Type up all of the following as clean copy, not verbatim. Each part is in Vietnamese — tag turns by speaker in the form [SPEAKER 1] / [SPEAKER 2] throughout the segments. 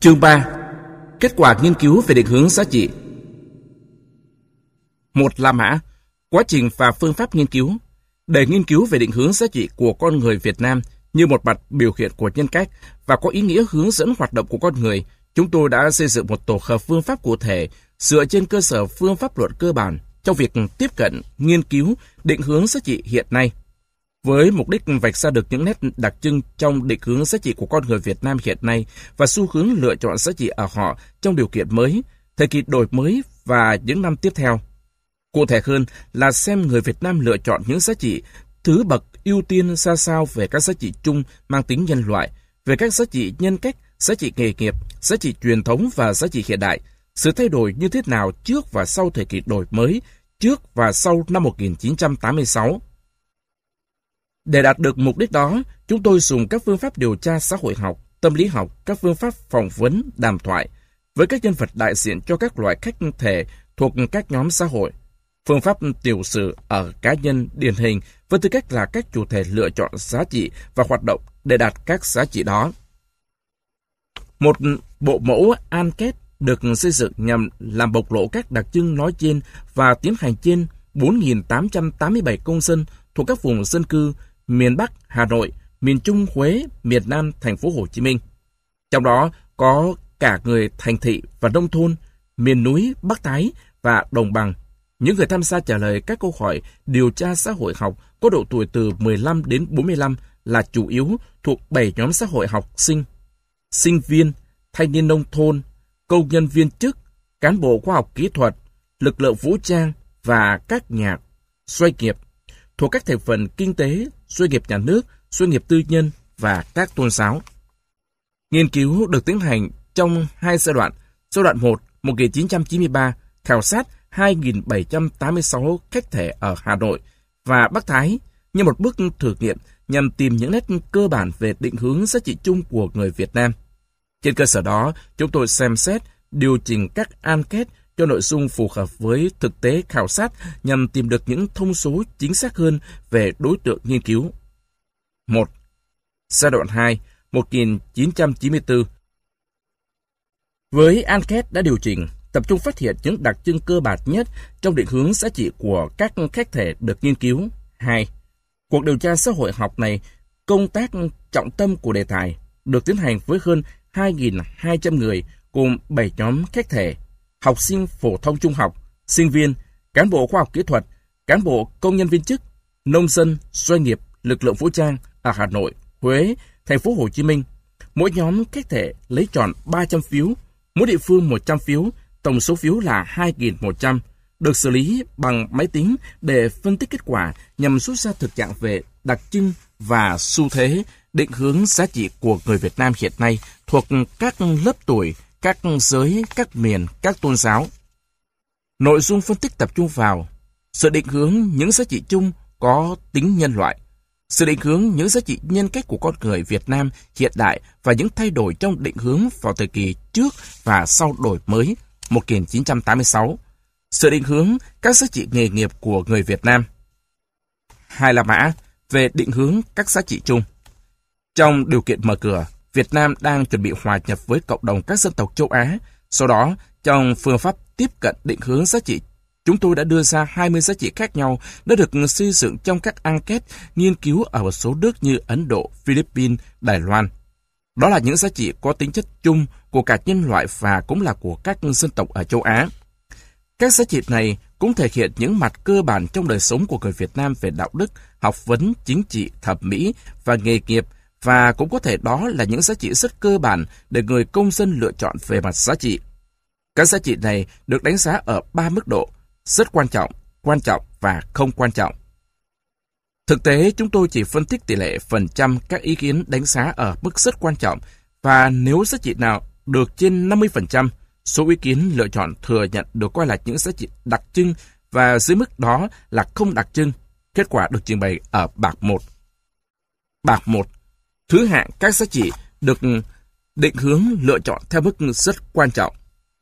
[SPEAKER 1] Chương 3. Kết quả nghiên cứu về định hướng giá trị. 1. La Mã. Quá trình và phương pháp nghiên cứu. Để nghiên cứu về định hướng giá trị của con người Việt Nam như một mặt biểu hiện của nhân cách và có ý nghĩa hướng dẫn hoạt động của con người, chúng tôi đã xây dựng một tổ hợp phương pháp cụ thể dựa trên cơ sở phương pháp luận cơ bản trong việc tiếp cận, nghiên cứu, định hướng giá trị hiện nay. Với mục đích vạch ra được những nét đặc trưng trong định hướng giá trị của con người Việt Nam hiện nay và xu hướng lựa chọn giá trị ở họ trong điều kiện mới, thời kỳ đổi mới và những năm tiếp theo. Cụ thể hơn là xem người Việt Nam lựa chọn những giá trị thứ bậc ưu tiên ra sao về các giá trị chung mang tính nhân loại, về các giá trị nhân cách, giá trị nghề nghiệp, giá trị truyền thống và giá trị hiện đại, sự thay đổi như thế nào trước và sau thời kỳ đổi mới, trước và sau năm 1986. Để đạt được mục đích đó, chúng tôi dùng các phương pháp điều tra xã hội học, tâm lý học, các phương pháp phỏng vấn, đàm thoại với các nhân vật đại diện cho các loại khách thể thuộc các nhóm xã hội, phương pháp tiểu sử ở cá nhân điển hình với tư cách là các chủ thể lựa chọn giá trị và hoạt động để đạt các giá trị đó. Một bộ mẫu enquête được xây dựng nhằm làm bộc lộ các đặc trưng nói trên và tiến hành trên 4.887 công dân thuộc các vùng dân cư miền Bắc Hà Nội, miền Trung Huế, miền Nam Thành phố Hồ Chí Minh. Trong đó có cả người thành thị và nông thôn, miền núi, Bắc Thái và đồng bằng. Những người tham gia trả lời các câu hỏi điều tra xã hội học có độ tuổi từ 15 đến 45 là chủ yếu thuộc 7 nhóm xã hội học sinh: sinh viên, thanh niên nông thôn, công nhân viên chức, cán bộ khoa học kỹ thuật, lực lượng vũ trang và các nhà doanh nghiệp thuộc các thành phần kinh tế, doanh nghiệp nhà nước, doanh nghiệp tư nhân và các tôn giáo. Nghiên cứu được tiến hành trong hai giai đoạn. Giai đoạn 1, 1993, khảo sát 2.786 khách thể ở Hà Nội và Bắc Thái như một bước thử nghiệm nhằm tìm những nét cơ bản về định hướng giá trị chung của người Việt Nam. Trên cơ sở đó, chúng tôi xem xét, điều chỉnh các enquête cho nội dung phù hợp với thực tế khảo sát nhằm tìm được những thông số chính xác hơn về đối tượng nghiên cứu. 1. Giai đoạn 2, 1994. Với enquête đã điều chỉnh, tập trung phát hiện những đặc trưng cơ bản nhất trong định hướng giá trị của các khách thể được nghiên cứu. 2. Cuộc điều tra xã hội học này, công tác trọng tâm của đề tài, được tiến hành với hơn 2.200 người cùng 7 nhóm khách thể: học sinh phổ thông trung học, sinh viên, cán bộ khoa học kỹ thuật, cán bộ công nhân viên chức, nông dân, doanh nghiệp, lực lượng vũ trang ở Hà Nội, Huế, Thành phố Hồ Chí Minh. Mỗi nhóm khách thể lấy tròn 300 phiếu, mỗi địa phương 100 phiếu, tổng số phiếu là 2.100, được xử lý bằng máy tính để phân tích kết quả nhằm rút ra thực trạng về đặc trưng và xu thế định hướng giá trị của người Việt Nam hiện nay thuộc các lớp tuổi, các giới, các miền, các tôn giáo. Nội dung phân tích tập trung vào sự định hướng những giá trị chung có tính nhân loại, sự định hướng những giá trị nhân cách của con người Việt Nam hiện đại và những thay đổi trong định hướng vào thời kỳ trước và sau đổi mới 1986, sự định hướng các giá trị nghề nghiệp của người Việt Nam. 2. La Mã về định hướng các giá trị chung. Trong điều kiện mở cửa, Việt Nam đang chuẩn bị hòa nhập với cộng đồng các dân tộc châu Á. Sau đó, trong phương pháp tiếp cận định hướng giá trị, chúng tôi đã đưa ra 20 giá trị khác nhau đã được xây dựng trong các enquête nghiên cứu ở một số nước như Ấn Độ, Philippines, Đài Loan. Đó là những giá trị có tính chất chung của cả nhân loại và cũng là của các dân tộc ở châu Á. Các giá trị này cũng thể hiện những mặt cơ bản trong đời sống của người Việt Nam về đạo đức, học vấn, chính trị, thẩm mỹ và nghề nghiệp, và cũng có thể đó là những giá trị rất cơ bản để người công dân lựa chọn về mặt giá trị. Các giá trị này được đánh giá ở 3 mức độ: rất quan trọng và không quan trọng. Thực tế, chúng tôi chỉ phân tích tỷ lệ phần trăm các ý kiến đánh giá ở mức rất quan trọng, và nếu giá trị nào được trên 50%, số ý kiến lựa chọn thừa nhận được coi là những giá trị đặc trưng và dưới mức đó là không đặc trưng. Kết quả được trình bày ở bảng 1. Bảng 1. Thứ hạng các giá trị được định hướng lựa chọn theo mức rất quan trọng.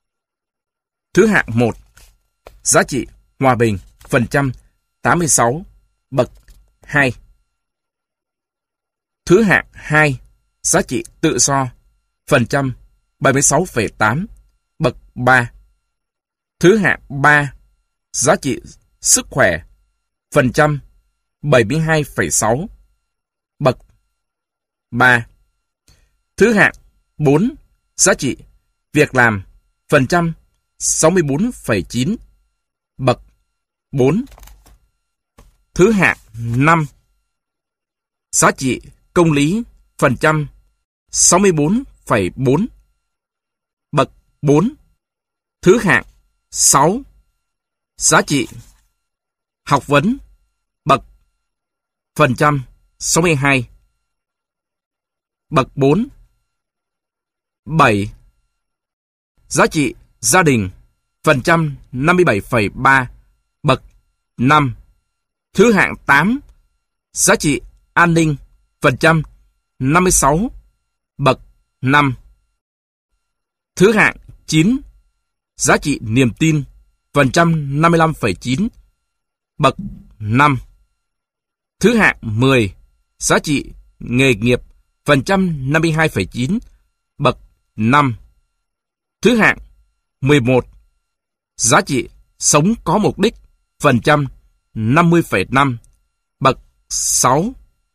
[SPEAKER 1] Thứ hạng 1. Giá trị hòa bình, phần trăm 86, bậc 2. Thứ hạng 2. Giá trị tự do, phần trăm 76,8, bậc 3. Thứ hạng 3, giá trị sức khỏe, phần trăm, 72,6, bậc 3. Thứ hạng 4, giá trị việc làm, phần trăm, 64,9, bậc 4. Thứ hạng 5, giá trị công lý, phần trăm, 64,4, bậc 4. Thứ hạng 6, giá trị học vấn, bậc phần trăm, 62, bậc 4. 7. Giá trị gia đình, phần trăm, 57,3, bậc 5. Thứ hạng 8, giá trị an ninh, phần trăm, 56, bậc 5. Thứ hạng 9, giá trị niềm tin, phần trăm, 55,9, bậc 5. Thứ hạng 10, giá trị nghề nghiệp, phần trăm, 52,9, bậc 5. Thứ hạng 11, giá trị sống có mục đích, phần trăm, 50,5, bậc 6.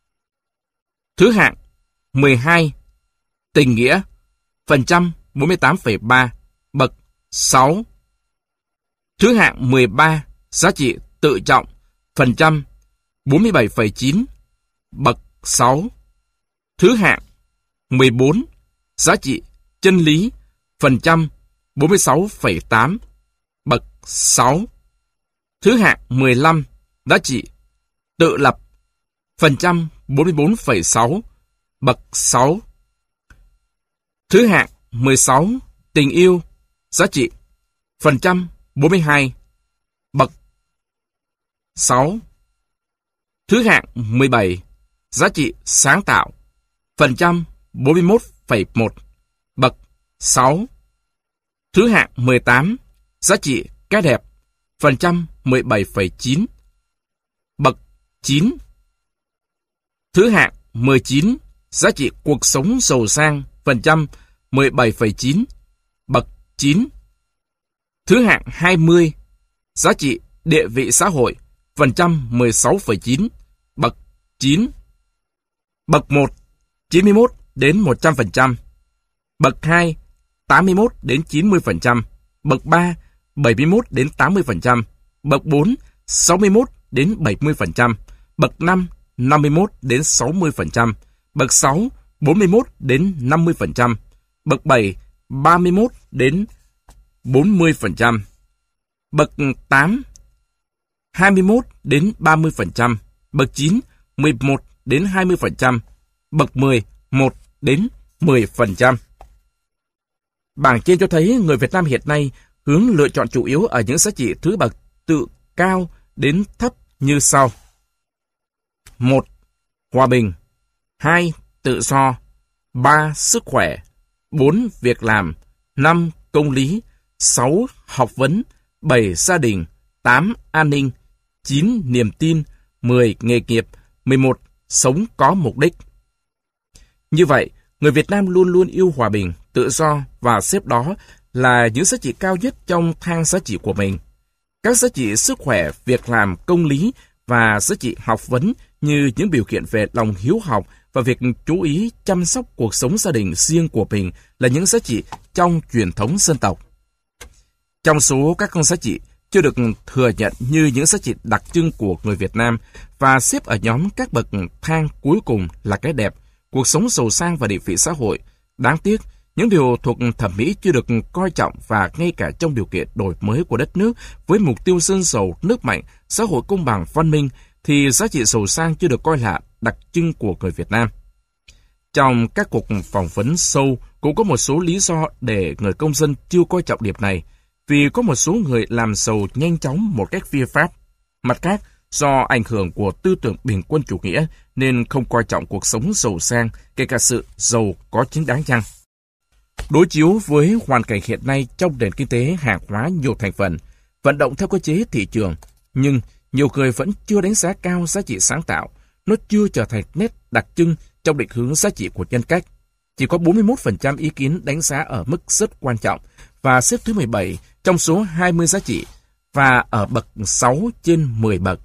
[SPEAKER 1] Thứ hạng 12, tình nghĩa, phần trăm, 48,3, bậc 6. Thứ hạng 13, giá trị tự trọng, phần trăm, 47,9, bậc 6. Thứ hạng 14, giá trị chân lý, phần trăm, 46,8, bậc 6. Thứ hạng 15, giá trị tự lập, phần trăm, 44,6, bậc 6. Thứ hạng 16, tình yêu, giá trị, phần trăm, 42, bậc 6. Thứ hạng 17, giá trị sáng tạo, phần trăm, 41,1, bậc 6. Thứ hạng 18, giá trị cái đẹp, phần trăm, 17,9, bậc 9. Thứ hạng 19, giá trị cuộc sống giàu sang, phần trăm, 17,9, bậc 9. Thứ hạng 20, giá trị địa vị xã hội, phần trăm, 16,9, bậc 9. Bậc 1, 91 đến 100%. Bậc 2, 81 đến 90%. Bậc 3, 71 đến 80%. Bậc 4, 61 đến 70%. Bậc 5, 51 đến 60%. Bậc 6, 41 đến 50%. Bậc 7, 31 đến 40%. Bậc 8, 21 đến 30%. Bậc 9, 11 đến 20%. Bậc 10, 1 đến 10%. Bảng trên cho thấy người Việt Nam hiện nay hướng lựa chọn chủ yếu ở những giá trị thứ bậc từ cao đến thấp như sau. 1. Hòa bình. 2. Tự do. 3. Sức khỏe. 4. Việc làm. 5. Công lý. 6. Học vấn. 7. Gia đình. 8. An ninh. 9. Niềm tin. 10. Nghề nghiệp. 11. Sống có mục đích. Như vậy, người Việt Nam luôn luôn yêu hòa bình, tự do và xếp đó là những giá trị cao nhất trong thang giá trị của mình. Các giá trị sức khỏe, việc làm, công lý và giá trị học vấn như những biểu hiện về lòng hiếu học và việc chú ý chăm sóc cuộc sống gia đình riêng của mình là những giá trị trong truyền thống dân tộc. Trong số các giá trị chưa được thừa nhận như những giá trị đặc trưng của người Việt Nam và xếp ở nhóm các bậc thang cuối cùng là cái đẹp, cuộc sống giàu sang và địa vị xã hội. Đáng tiếc, những điều thuộc thẩm mỹ chưa được coi trọng và ngay cả trong điều kiện đổi mới của đất nước với mục tiêu dân giàu, nước mạnh, xã hội công bằng, văn minh thì giá trị giàu sang chưa được coi là đặc trưng của người Việt Nam. Trong các cuộc phỏng vấn sâu cũng có một số lý do để người công dân chưa coi trọng điểm này, vì có một số người làm giàu nhanh chóng một cách phi pháp. Mặt khác, do ảnh hưởng của tư tưởng bình quân chủ nghĩa nên không coi trọng cuộc sống giàu sang, kể cả sự giàu có chính đáng chăng. Đối chiếu với hoàn cảnh hiện nay trong nền kinh tế hàng hóa nhiều thành phần, vận động theo cơ chế thị trường, nhưng nhiều người vẫn chưa đánh giá cao giá trị sáng tạo, nó chưa trở thành nét đặc trưng trong định hướng giá trị của nhân cách. Chỉ có 41% ý kiến đánh giá ở mức rất quan trọng và xếp thứ 17 trong số 20 giá trị và ở bậc 6 trên 10 bậc.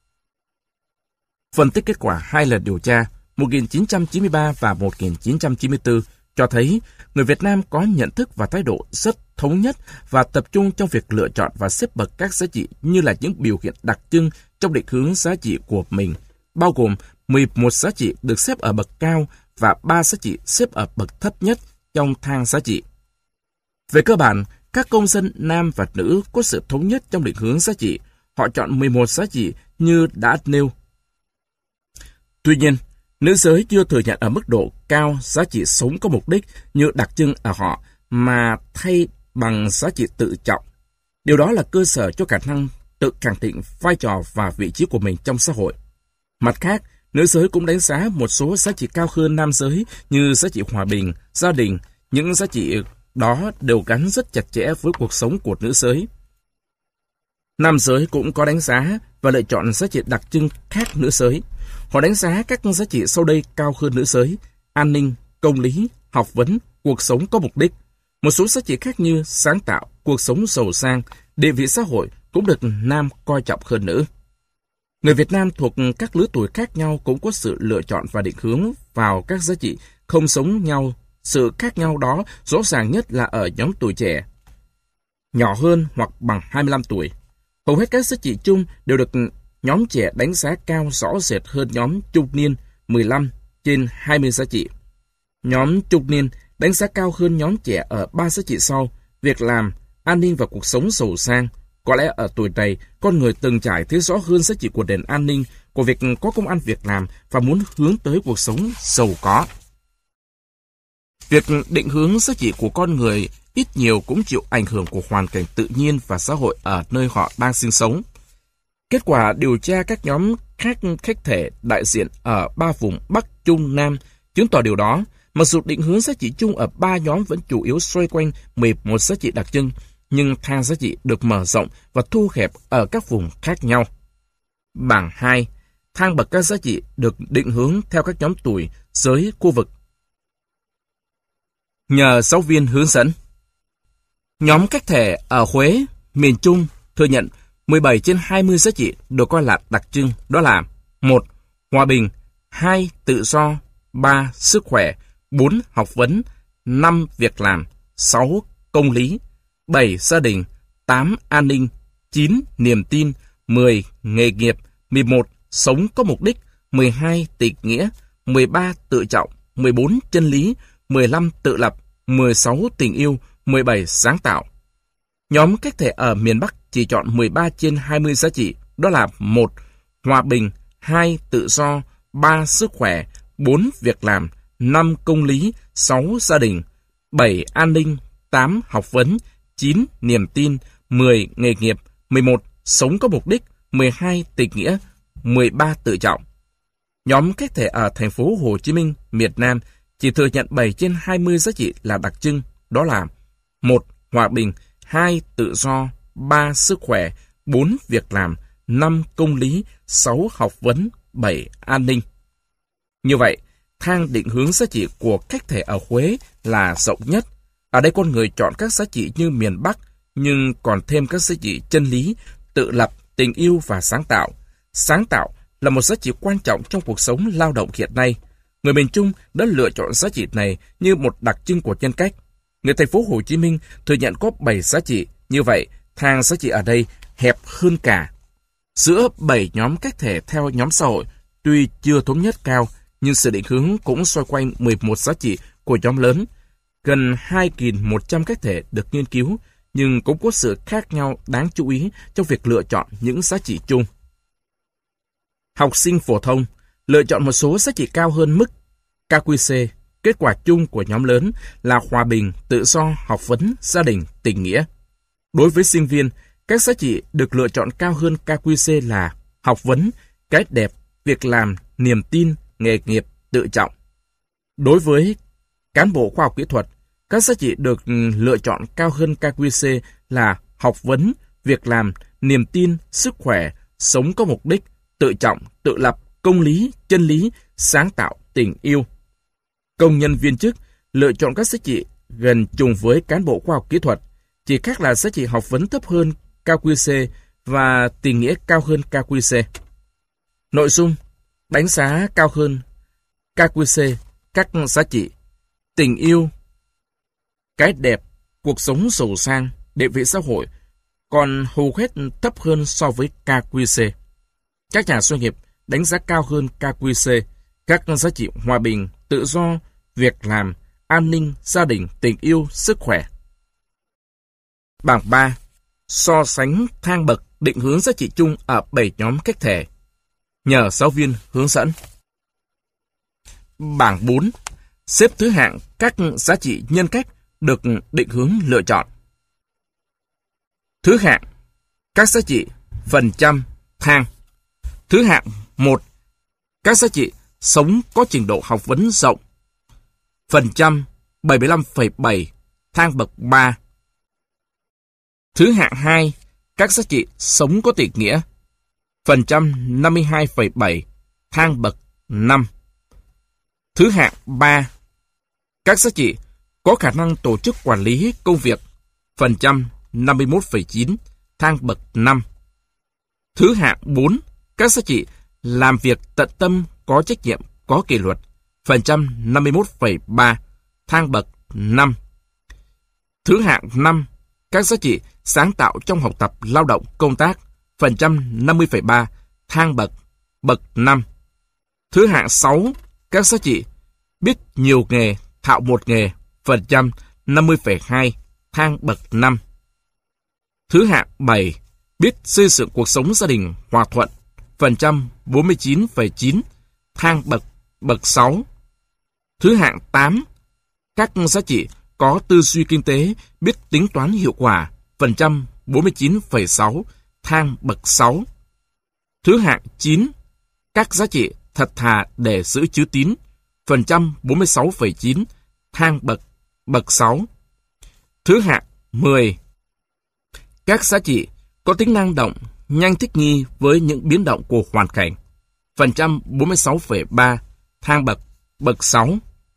[SPEAKER 1] Phân tích kết quả 2 lần điều tra 1993 và 1994 cho thấy người Việt Nam có nhận thức và thái độ rất thống nhất và tập trung trong việc lựa chọn và xếp bậc các giá trị như là những biểu hiện đặc trưng trong định hướng giá trị của mình, bao gồm 11 giá trị được xếp ở bậc cao và 3 giá trị xếp ở bậc thấp nhất trong thang giá trị. Về cơ bản, các công dân nam và nữ có sự thống nhất trong định hướng giá trị. Họ chọn 11 giá trị như đã nêu. Tuy nhiên, nữ giới chưa thừa nhận ở mức độ cao giá trị sống có mục đích như đặc trưng ở họ, mà thay bằng giá trị tự trọng. Điều đó là cơ sở cho khả năng tự khẳng định vai trò và vị trí của mình trong xã hội. Mặt khác, nữ giới cũng đánh giá một số giá trị cao hơn nam giới như giá trị hòa bình, gia đình. Những giá trị đó đều gắn rất chặt chẽ với cuộc sống của nữ giới. Nam giới cũng có đánh giá và lựa chọn giá trị đặc trưng khác nữ giới. Họ đánh giá các giá trị sau đây cao hơn nữ giới: an ninh, công lý, học vấn, cuộc sống có mục đích. Một số giá trị khác như sáng tạo, cuộc sống giàu sang, địa vị xã hội cũng được nam coi trọng hơn nữ. Người Việt Nam thuộc các lứa tuổi khác nhau cũng có sự lựa chọn và định hướng vào các giá trị không giống nhau. Sự khác nhau đó rõ ràng nhất là ở nhóm tuổi trẻ, nhỏ hơn hoặc bằng 25 tuổi. Hầu hết các giá trị chung đều được nhóm trẻ đánh giá cao rõ rệt hơn nhóm trung niên 15 trên 20 giá trị. Nhóm trung niên đánh giá cao hơn nhóm trẻ ở 3 giá trị sau: việc làm, an ninh và cuộc sống giàu sang. Có lẽ ở tuổi này, con người từng trải thấy rõ hơn giá trị của nền an ninh, của việc có công ăn việc làm và muốn hướng tới cuộc sống giàu có. Việc định hướng giá trị của con người ít nhiều cũng chịu ảnh hưởng của hoàn cảnh tự nhiên và xã hội ở nơi họ đang sinh sống. Kết quả điều tra các nhóm khách thể đại diện ở 3 vùng Bắc, Trung, Nam chứng tỏ điều đó. Mặc dù định hướng giá trị chung ở 3 nhóm vẫn chủ yếu xoay quanh 11 giá trị đặc trưng, nhưng thang giá trị được mở rộng và thu hẹp ở các vùng khác nhau. Bảng 2. Thang bậc các giá trị được định hướng theo các nhóm tuổi, giới, khu vực. Nhờ giáo viên hướng dẫn. Nhóm khách thể ở Huế, miền Trung thừa nhận 17 trên 20 giá trị được coi là đặc trưng, đó là: 1. Hòa bình, 2. Tự do, 3. Sức khỏe, 4. Học vấn, 5. Việc làm, 6. Công lý, 7. Gia đình, 8. An ninh, 9. Niềm tin, 10. Nghề nghiệp, 11. Sống có mục đích, 12. Tình nghĩa, 13. Tự trọng, 14. Chân lý, 15. Tự lập, 16. Tình yêu, 17. Sáng tạo. Nhóm khách thể ở miền Bắc chỉ chọn 13 trên 20 giá trị, đó là: 1. Hòa bình, 2. Tự do, 3. Sức khỏe, 4. Việc làm, 5. Công lý, 6. Gia đình, 7. An ninh, 8. Học vấn, 9. Niềm tin, 10. Nghề nghiệp, 11. Sống có mục đích, 12. Tình nghĩa, 13. Tự trọng. Nhóm khách thể ở thành phố Hồ Chí Minh, miền Nam chỉ thừa nhận 7 trên 20 giá trị là đặc trưng, đó là: 1. Hòa bình, 2. Tự do, 3. Sức khỏe, 4. Việc làm, 5. Công lý, 6. Học vấn, 7. An ninh. Như vậy, thang định hướng giá trị của khách thể ở Huế là rộng nhất. Ở đây con người chọn các giá trị như miền Bắc, nhưng còn thêm các giá trị chân lý, tự lập, tình yêu và sáng tạo. Sáng tạo là một giá trị quan trọng trong cuộc sống lao động hiện nay. Người miền Trung đã lựa chọn giá trị này như một đặc trưng của nhân cách. Người thành phố Hồ Chí Minh thừa nhận có 7 giá trị, như vậy thang giá trị ở đây hẹp hơn cả. Giữa 7 nhóm khách thể theo nhóm xã hội, tuy chưa thống nhất cao, nhưng sự định hướng cũng xoay quanh 11 giá trị của nhóm lớn. Gần 2.100 khách thể được nghiên cứu, nhưng cũng có sự khác nhau đáng chú ý trong việc lựa chọn những giá trị chung. Học sinh phổ thông lựa chọn một số giá trị cao hơn mức KQC. Kết quả chung của nhóm lớn là hòa bình, tự do, học vấn, gia đình, tình nghĩa. Đối với sinh viên, các giá trị được lựa chọn cao hơn KQC là học vấn, cái đẹp, việc làm, niềm tin, nghề nghiệp, tự trọng. Đối với cán bộ khoa học kỹ thuật, các giá trị được lựa chọn cao hơn KQC là học vấn, việc làm, niềm tin, sức khỏe, sống có mục đích, tự trọng, tự lập, công lý, chân lý, sáng tạo, tình yêu. Công nhân viên chức lựa chọn các giá trị gần trùng với cán bộ khoa học kỹ thuật, chỉ khác là giá trị học vấn thấp hơn KQC và tình nghĩa cao hơn KQC. Nội dung đánh giá cao hơn KQC các giá trị tình yêu, cái đẹp, cuộc sống giàu sang, địa vị xã hội còn hầu hết thấp hơn so với KQC. Các nhà doanh nghiệp đánh giá cao hơn KQC các giá trị hòa bình, tự do, việc làm, an ninh, gia đình, tình yêu, sức khỏe. Bảng 3. So sánh thang bậc định hướng giá trị chung ở 7 nhóm cách thể. Nhờ giáo viên hướng dẫn. Bảng 4. Xếp thứ hạng các giá trị nhân cách được định hướng lựa chọn. Thứ hạng các giá trị phần trăm thang. Thứ hạng 1. Các giá trị sống có trình độ học vấn rộng. Phần trăm 75,7 thang bậc 3. Thứ hạng 2. Các giá trị sống có tình nghĩa. Phần trăm 52,7 thang bậc 5. Thứ hạng 3. Các giá trị có khả năng tổ chức quản lý công việc. Phần trăm 51,9 thang bậc 5. Thứ hạng 4. Các giá trị làm việc tận tâm, có trách nhiệm, có kỷ luật. Phần trăm 51,3 thang bậc 5. Thứ hạng 5. Các giá trị sáng tạo trong học tập, lao động, công tác. Phần trăm 50,3 thang bậc 5. Thứ hạng 6. Các giá trị biết nhiều nghề, thạo một nghề. Phần trăm 50,2 thang bậc 5. Thứ hạng 7. Biết xây dựng cuộc sống gia đình hòa thuận. Phần trăm 49,9 thang bậc 6. Thứ hạng 8. Các giá trị có tư duy kinh tế, biết tính toán hiệu quả. Phần trăm 49,6 thang bậc 6. Thứ hạng 9. Các giá trị thật thà để giữ chữ tín. Phần trăm 46,9 thang bậc 6. Thứ hạng 10. Các giá trị có tính năng động, nhanh thích nghi với những biến động của hoàn cảnh. Phần trăm 46,3 thang bậc 6.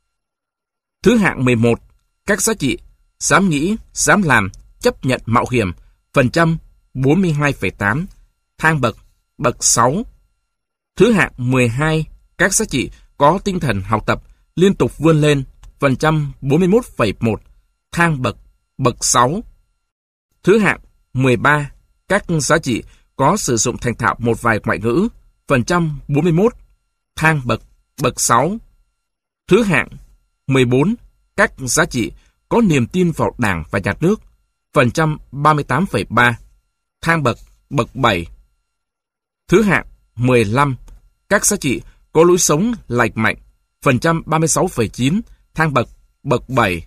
[SPEAKER 1] Thứ hạng 11. Các giá trị dám nghĩ, dám làm, chấp nhận mạo hiểm. Phần trăm 42,8 thang bậc 6. Thứ hạng 12. Các giá trị có tinh thần học tập, liên tục vươn lên. Phần trăm 41,1 thang bậc 6. Thứ hạng 13. Các giá trị có sử dụng thành thạo một vài ngoại ngữ. Phần trăm 41 thang bậc 6. Thứ hạng 14. Các giá trị có niềm tin vào Đảng và Nhà nước. Phần trăm 38,3 thang bậc 7. Thứ hạng 15. Các giá trị có lối sống lành mạnh. Phần trăm 36,9 thang bậc 7.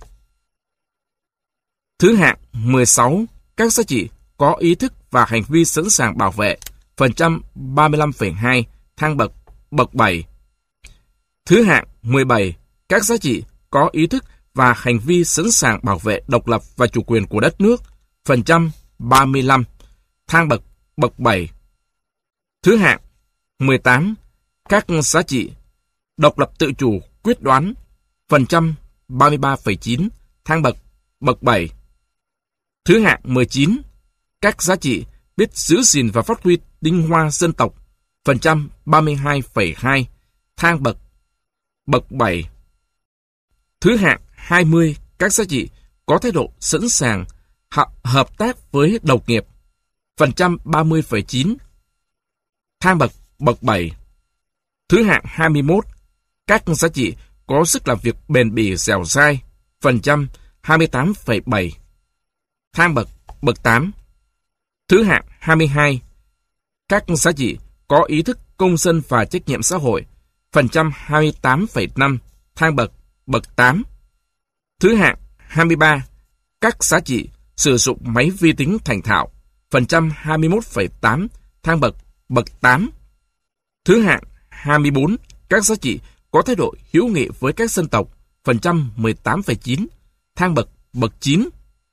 [SPEAKER 1] Thứ hạng 16. Các giá trị có ý thức và hành vi sẵn sàng bảo vệ. Phần trăm 35,2 thang bậc 7. Thứ hạng 17. Các giá trị có ý thức và hành vi sẵn sàng bảo vệ độc lập và chủ quyền của đất nước. Phần trăm 35 thang bậc 7. Thứ hạng 18. Các giá trị độc lập tự chủ, quyết đoán. Phần trăm 33,9 thang bậc 7. Thứ hạng 19. Các giá trị biết giữ gìn và phát huy tinh hoa dân tộc. Phần trăm 32,2 thang bậc 7. Thứ hạng 20. Các giá trị có thái độ sẵn sàng hợp tác với đồng nghiệp. Phần trăm 30,9 thang bậc 7. Thứ hạng 21. Các giá trị có sức làm việc bền bỉ dẻo dai. Phần trăm 28,7 thang bậc 8. Thứ hạng 22. Các giá trị có ý thức công dân và trách nhiệm xã hội. Phần trăm 28,5 thang bậc 8. Thứ hạng 23. Các giá trị sử dụng máy vi tính thành thạo. Phần trăm 21,8 thang bậc 8. Thứ hạng 24. Các giá trị có thái độ hữu nghị với các dân tộc. Phần trăm 18,9 thang bậc 9.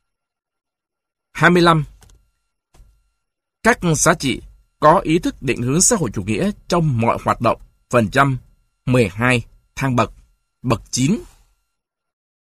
[SPEAKER 1] 25. Các giá trị có ý thức định hướng xã hội chủ nghĩa trong mọi hoạt động. Phần trăm 12 thang bậc 9.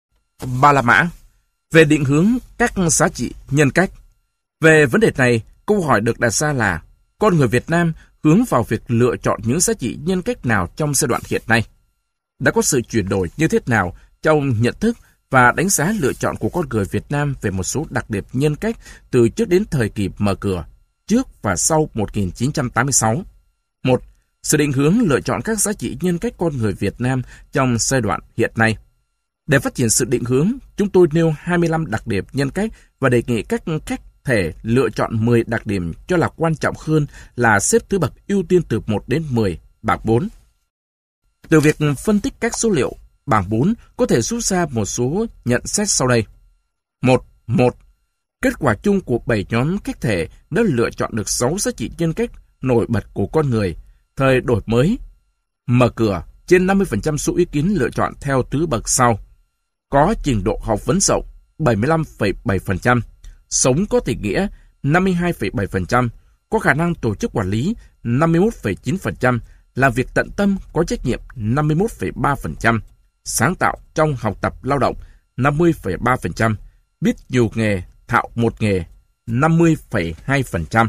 [SPEAKER 1] Ba La Mã về định hướng các giá trị nhân cách. Về vấn đề này, câu hỏi được đặt ra là con người Việt Nam hướng vào việc lựa chọn những giá trị nhân cách nào trong giai đoạn hiện nay? Đã có sự chuyển đổi như thế nào trong nhận thức và đánh giá lựa chọn của con người Việt Nam về một số đặc điểm nhân cách từ trước đến thời kỳ mở cửa, trước và sau 1986? 1. Sự định hướng lựa chọn các giá trị nhân cách con người Việt Nam trong giai đoạn hiện nay. Để phát triển sự định hướng, chúng tôi nêu 25 đặc điểm nhân cách và đề nghị các khách thể lựa chọn 10 đặc điểm cho là quan trọng hơn là xếp thứ bậc ưu tiên từ 1 đến 10, bảng 4. Từ việc phân tích các số liệu, bảng 4 có thể rút ra một số nhận xét sau đây. 1. Kết quả chung của 7 nhóm khách thể đã lựa chọn được 6 giá trị nhân cách nổi bật của con người. Thời đổi mới, mở cửa, trên 50% số ý kiến lựa chọn theo thứ bậc sau. Có trình độ học vấn rộng, 75,7%. Sống có tình nghĩa, 52,7%. Có khả năng tổ chức quản lý, 51,9%. Làm việc tận tâm, có trách nhiệm, 51,3%. Sáng tạo trong học tập lao động, 50,3%. Biết nhiều nghề, thạo một nghề, 50,2%.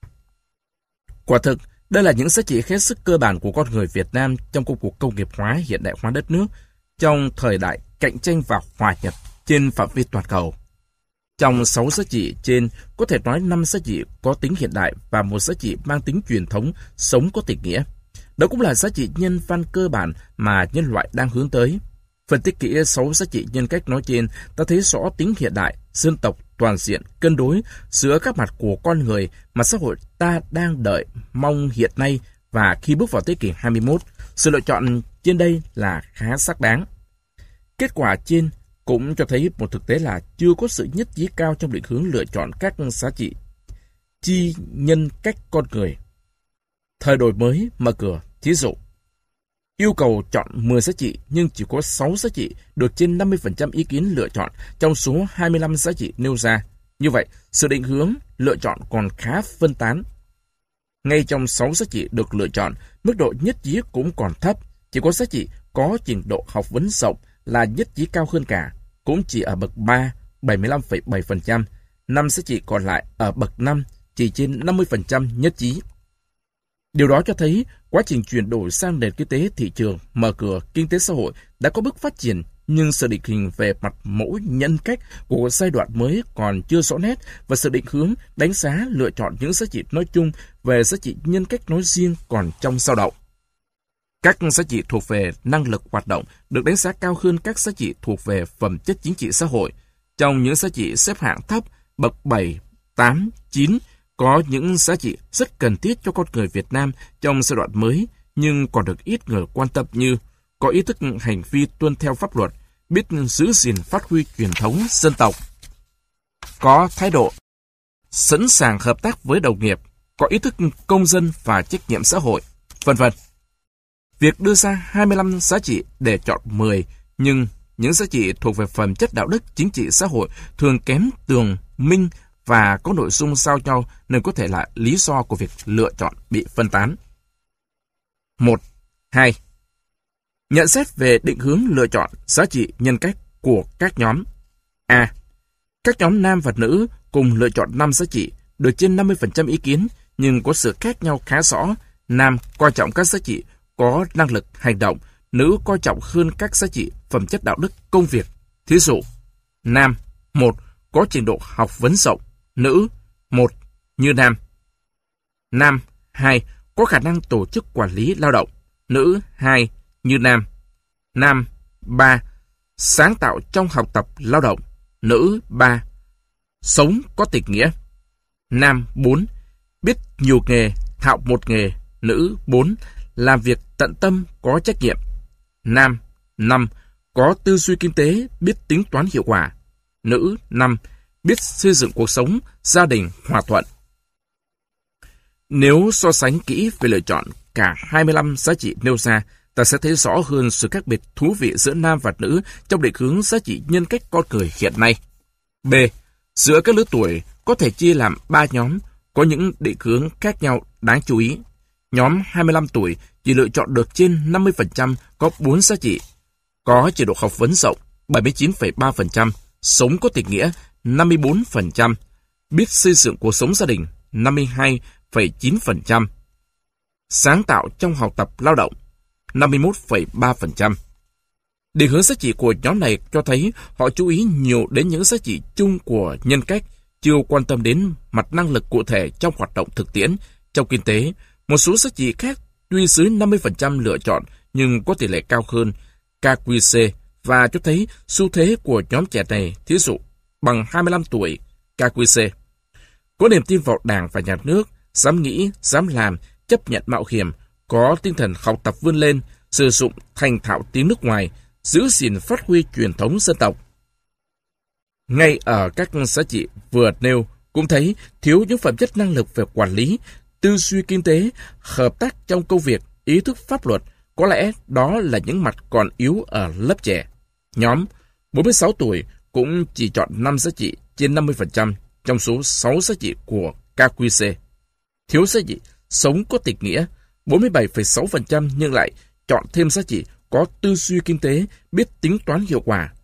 [SPEAKER 1] Quả thực, đây là những giá trị hết sức cơ bản của con người Việt Nam trong công cuộc công nghiệp hóa hiện đại hóa đất nước, trong thời đại cạnh tranh và hòa nhập trên phạm vi toàn cầu. Trong 6 giá trị trên, có thể nói 5 giá trị có tính hiện đại và một giá trị mang tính truyền thống, sống có tình nghĩa. Đó cũng là giá trị nhân văn cơ bản mà nhân loại đang hướng tới. Phân tích kỹ 6 giá trị nhân cách nói trên, ta thấy rõ tính hiện đại, dân tộc, toàn diện, cân đối giữa các mặt của con người mà xã hội ta đang đợi mong hiện nay và khi bước vào thế kỷ 21, sự lựa chọn trên đây là khá xác đáng. Kết quả trên cũng cho thấy một thực tế là chưa có sự nhất trí cao trong định hướng lựa chọn các giá trị chi nhân cách con người. Thời đổi mới, mở cửa, thí dụ, yêu cầu chọn 10 giá trị nhưng chỉ có 6 giá trị được trên 50% ý kiến lựa chọn trong số 25 giá trị nêu ra. Như vậy, sự định hướng lựa chọn còn khá phân tán. Ngay trong 6 giá trị được lựa chọn, mức độ nhất trí cũng còn thấp. Chỉ có giá trị có trình độ học vấn rộng là nhất trí cao hơn cả, cũng chỉ ở bậc 3, 75,7%. 5 giá trị còn lại ở bậc 5, chỉ trên 50% nhất trí. Điều đó cho thấy quá trình chuyển đổi sang nền kinh tế thị trường, mở cửa kinh tế xã hội đã có bước phát triển, nhưng sự định hình về mặt mẫu nhân cách của giai đoạn mới còn chưa rõ nét và sự định hướng đánh giá lựa chọn những giá trị nói chung về giá trị nhân cách nói riêng còn trong dao động. Các giá trị thuộc về năng lực hoạt động được đánh giá cao hơn các giá trị thuộc về phẩm chất chính trị xã hội. Trong những giá trị xếp hạng thấp, bậc 7, 8, 9, có những giá trị rất cần thiết cho con người Việt Nam trong giai đoạn mới, nhưng còn được ít người quan tâm như có ý thức hành vi tuân theo pháp luật, biết giữ gìn phát huy truyền thống dân tộc, có thái độ sẵn sàng hợp tác với đồng nghiệp, có ý thức công dân và trách nhiệm xã hội, vân vân. Việc đưa ra 25 giá trị để chọn 10, nhưng những giá trị thuộc về phẩm chất đạo đức chính trị xã hội thường kém tường minh và có nội dung giao nhau nên có thể là lý do của việc lựa chọn bị phân tán. 1. 2. Nhận xét về định hướng lựa chọn giá trị nhân cách của các nhóm. A. Các nhóm nam và nữ cùng lựa chọn 5 giá trị, được trên 50% ý kiến, nhưng có sự khác nhau khá rõ. Nam coi trọng các giá trị có năng lực hành động, nữ coi trọng hơn các giá trị phẩm chất đạo đức công việc. Thí dụ, nam 1. Có trình độ học vấn rộng, nữ 1. Như nam. Nam 2. Có khả năng tổ chức quản lý lao động, nữ 2. Như nam. Nam 3. Sáng tạo trong học tập lao động, nữ 3. Sống có tình nghĩa. Nam 4. Biết nhiều nghề, thạo một nghề, nữ 4. Làm việc tận tâm, có trách nhiệm. Nam 5. Có tư duy kinh tế, biết tính toán hiệu quả. Nữ 5. Biết xây dựng cuộc sống, gia đình hòa thuận. Nếu so sánh kỹ về lựa chọn cả 25 giá trị nêu ra, ta sẽ thấy rõ hơn sự khác biệt thú vị giữa nam và nữ trong định hướng giá trị nhân cách con người hiện nay. B. Giữa các lứa tuổi có thể chia làm 3 nhóm, có những định hướng khác nhau đáng chú ý. Nhóm 25 tuổi chỉ lựa chọn được trên 50%, có 4 giá trị. Có trình độ học vấn rộng, 79,3%, sống có tình nghĩa 54%, biết xây dựng cuộc sống gia đình 52,9%, sáng tạo trong học tập lao động 51,3%. Định hướng giá trị của nhóm này cho thấy họ chú ý nhiều đến những giá trị chung của nhân cách, chưa quan tâm đến mặt năng lực cụ thể trong hoạt động thực tiễn. Trong kinh tế, một số giá trị khác tuy dưới 50% lựa chọn nhưng có tỷ lệ cao hơn KQC và cho thấy xu thế của nhóm trẻ này, thí dụ bằng 25 tuổi KQC. Có niềm tin vào Đảng và Nhà nước, dám nghĩ, dám làm, chấp nhận mạo hiểm, có tinh thần học tập vươn lên, sử dụng thành thạo tiếng nước ngoài, giữ gìn phát huy truyền thống dân tộc. Ngay ở các giá trị vừa nêu cũng thấy thiếu những phẩm chất năng lực về quản lý, tư duy kinh tế, hợp tác trong công việc, ý thức pháp luật. Có lẽ đó là những mặt còn yếu ở lớp trẻ. Nhóm 46 tuổi cũng chỉ chọn 5 giá trị trên 50% trong số 6 giá trị của KQC. Thiếu giá trị sống có tình nghĩa 47,6% nhưng lại chọn thêm giá trị có tư duy kinh tế, biết tính toán hiệu quả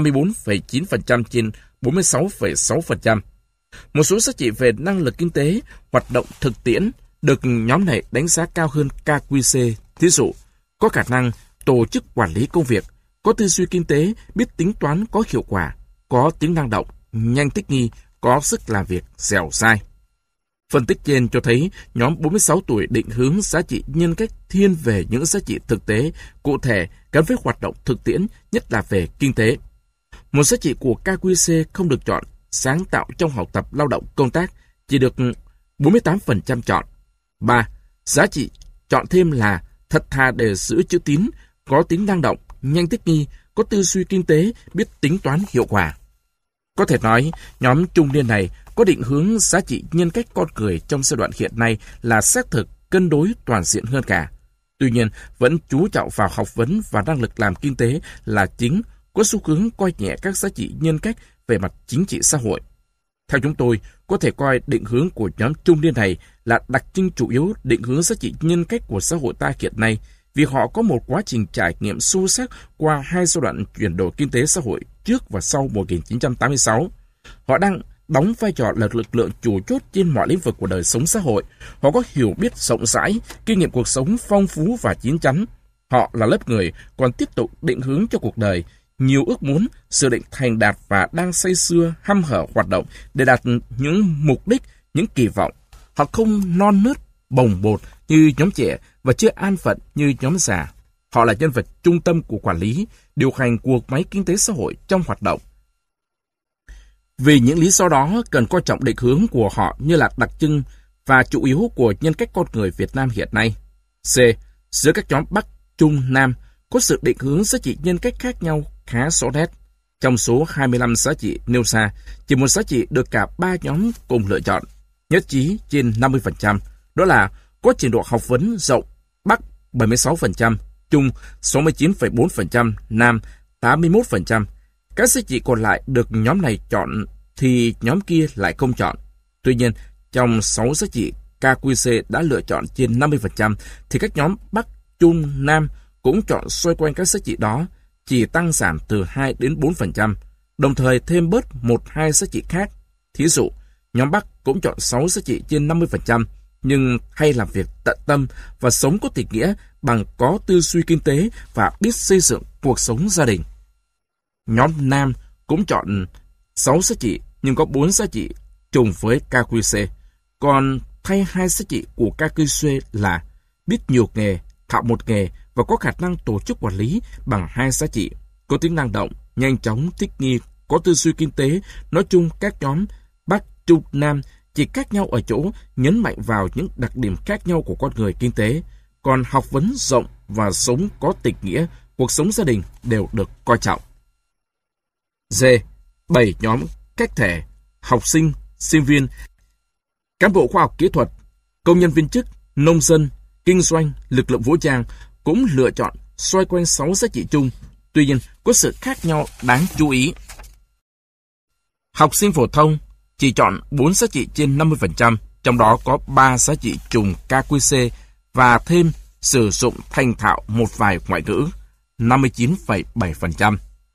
[SPEAKER 1] 54,9% trên 46,6%. Một số giá trị về năng lực kinh tế, hoạt động thực tiễn được nhóm này đánh giá cao hơn KQC. Thí dụ, có khả năng tổ chức quản lý công việc, có tư duy kinh tế, biết tính toán có hiệu quả, có tính năng động, nhanh thích nghi, có sức làm việc dẻo dai. Phân tích trên cho thấy nhóm 46 tuổi định hướng giá trị nhân cách thiên về những giá trị thực tế, cụ thể gắn với hoạt động thực tiễn, nhất là về kinh tế. Một giá trị của KQC không được chọn, sáng tạo trong học tập lao động công tác, chỉ được 48% chọn. 3. Giá trị chọn thêm là thật thà để giữ chữ tín, có tính năng động, nhanh thích nghi, có tư duy kinh tế, biết tính toán hiệu quả. Có thể nói, nhóm trung niên này có định hướng giá trị nhân cách con người trong giai đoạn hiện nay là xác thực, cân đối, toàn diện hơn cả. Tuy nhiên, vẫn chú trọng vào học vấn và năng lực làm kinh tế là chính, có xu hướng coi nhẹ các giá trị nhân cách về mặt chính trị xã hội. Theo chúng tôi, có thể coi định hướng của nhóm trung niên này là đặc trưng chủ yếu định hướng giá trị nhân cách của xã hội ta hiện nay, vì họ có một quá trình trải nghiệm sâu sắc qua hai giai đoạn chuyển đổi kinh tế xã hội trước và sau 1986. Họ đang đóng vai trò là lực lượng chủ chốt trên mọi lĩnh vực của đời sống xã hội. Họ có hiểu biết rộng rãi, kinh nghiệm cuộc sống phong phú và chín chắn. Họ là lớp người còn tiếp tục định hướng cho cuộc đời, nhiều ước muốn, dự định thành đạt và đang say sưa hăm hở hoạt động để đạt những mục đích, những kỳ vọng. Họ không non nớt, bồng bột như nhóm trẻ và chưa an phận như nhóm già. Họ là nhân vật trung tâm của quản lý, điều hành cuộc máy kinh tế xã hội trong hoạt động. Vì những lý do đó, cần coi trọng định hướng của họ như là đặc trưng và chủ yếu của nhân cách con người Việt Nam hiện nay. C. Giữa các nhóm Bắc, Trung, Nam có sự định hướng giá trị nhân cách khác nhau khá rõ nét. Trong số 25 giá trị nêu ra, chỉ một giá trị được cả ba nhóm cùng lựa chọn, nhất trí trên 50%, đó là có trình độ học vấn rộng, Bắc 76%, Trung 69,4%, Nam 81%. Các giá trị còn lại được nhóm này chọn thì nhóm kia lại không chọn. Tuy nhiên, trong 6 giá trị KQC đã lựa chọn trên 50%, thì các nhóm Bắc, Trung, Nam cũng chọn xoay quanh các giá trị đó, chỉ tăng giảm từ 2 đến 4%, đồng thời thêm bớt 1-2 giá trị khác. Thí dụ, nhóm Bắc cũng chọn 6 giá trị trên 50%, nhưng hay làm việc tận tâm và sống có tình nghĩa bằng có tư duy kinh tế và biết xây dựng cuộc sống gia đình. Nhóm Nam cũng chọn 6 giá trị nhưng có 4 giá trị trùng với KQC, còn thay 2 giá trị của KQC là biết nhiều nghề, thạo một nghề và có khả năng tổ chức quản lý bằng 2 giá trị, có tính năng động, nhanh chóng, thích nghi, có tư duy kinh tế. Nói chung, các nhóm Bắc, Trung, Nam chỉ khác nhau ở chỗ nhấn mạnh vào những đặc điểm khác nhau của con người kinh tế, còn học vấn rộng và sống có tình nghĩa, cuộc sống gia đình đều được coi trọng. D. 7 nhóm cách thể: học sinh, sinh viên, cán bộ khoa học kỹ thuật, công nhân viên chức, nông dân, kinh doanh, lực lượng vũ trang cũng lựa chọn xoay quanh 6 giá trị chung, tuy nhiên có sự khác nhau đáng chú ý. Học sinh phổ thông chỉ chọn 4 giá trị trên 50%, trong đó có 3 giá trị trùng KQC và thêm sử dụng thành thạo một vài ngoại ngữ 59,7%.